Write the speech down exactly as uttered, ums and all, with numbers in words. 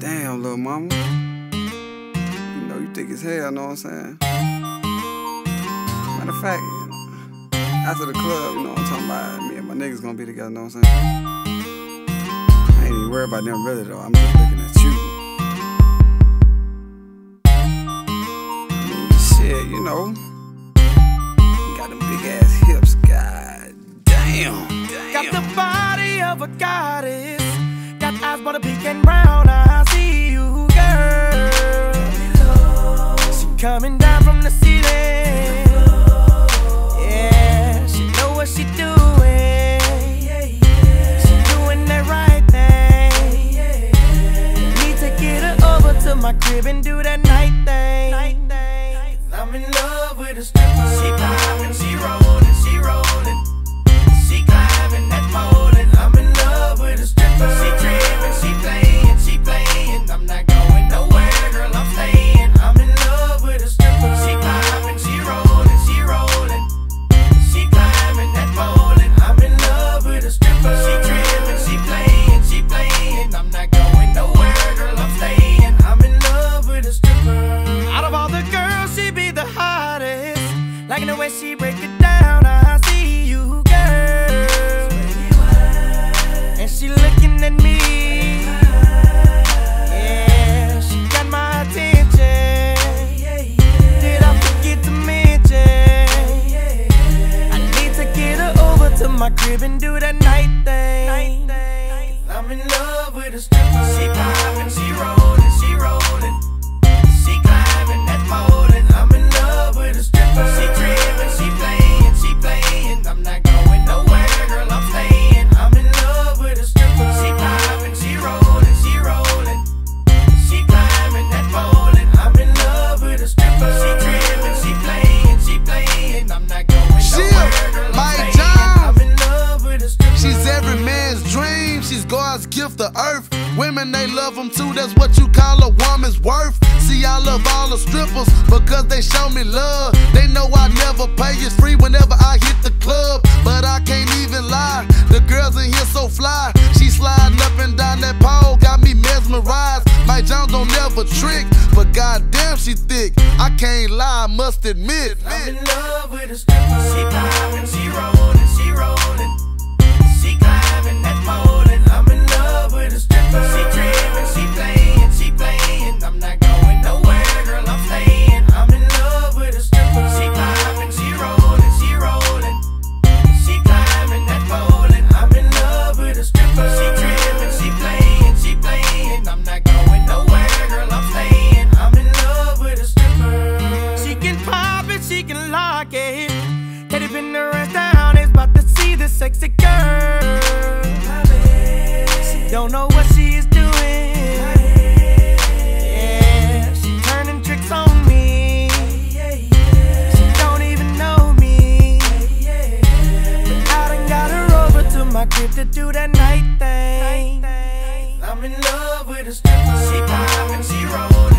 Damn, little mama. You know you thick as hell, know what I'm saying? Matter of fact, after the club, you know what I'm talking about, me and my niggas gonna be together, know what I'm saying? I ain't even worried about them really though, I'm just looking at you. I mean, shit, you know, you got them big ass hips, god damn. damn. Got the body of a goddess, got eyes but a pink and brown. I see you, girl. She coming down from the ceiling. Yeah, she know what she doing. She doing that right thing. Need to get her over to my crib and do that night thing. I'm in love with a stripper. She poppin', she rollin', she rollin'. She climbing that pole and I'm in love with a stripper. She trippin', she playin', she playin'. I'm not going nowhere, girl, I'm stayin'. I'm in love with a stripper. She poppin', she rollin', she rollin'. She climbing that pole and I'm in love with a stripper. She trippin', she playin', she playin'. I'm not going nowhere, girl, I'm stayin'. I'm in love with a stripper. Out of all the girls, she be the hottest. Liking the way she break it down, I see you, girl. And she looking at me. Yeah, she got my attention. Did I forget to mention I need to get her over to my crib and do that night thing. Cause I'm in love with a stripper. She poppin', she rollin', she rollin'. She climbing that pole and I'm in love with a stripper. She trippin', she playin', she playin'. I'm not going nowhere, girl, I'm stayin'. I'm in love with a stripper. She poppin', she rollin', she rollin'. She climbing that pole and I'm in love with a stripper. She trippin', she playin', she playin'. I'm not going nowhere, girl, I'm stayin'. I'm in love with a stripper. She's every man's dream, she's God's gift to earth. Women, they love them too, that's what you call a woman's worth. See, I love all the strippers because they show me love. They know I never pay, it's free whenever I hit the club. But I can't even lie, the girls in here so fly. She sliding up and down that pole, got me mesmerized. Mike Jones don't never trick, but goddamn she thick. I can't lie, I must admit. I'm in love with a stripper. She poppin', she rollin', she rollin'. She climbing that pole and I'm in love with a stripper. She trippin', she playin', she playin'. I'm not going nowhere, girl, I'm stayin'. I'm in love with a stripper. She poppin', she rollin', she rollin'. She climbing that pole and I'm in love with a stripper. She trippin', she playin', she playin'. I'm not going nowhere, girl, I'm stayin'. I'm in love with a stripper. She can pop it, she can lock it. Teddy pin the rest down, it's about to see the sexy girl. She don't know what she is doing. Yeah, she turning tricks on me. She don't even know me. But I done got her over to my crib to do that night thing. I'm in love with a stripper. She poppin', she rollin'.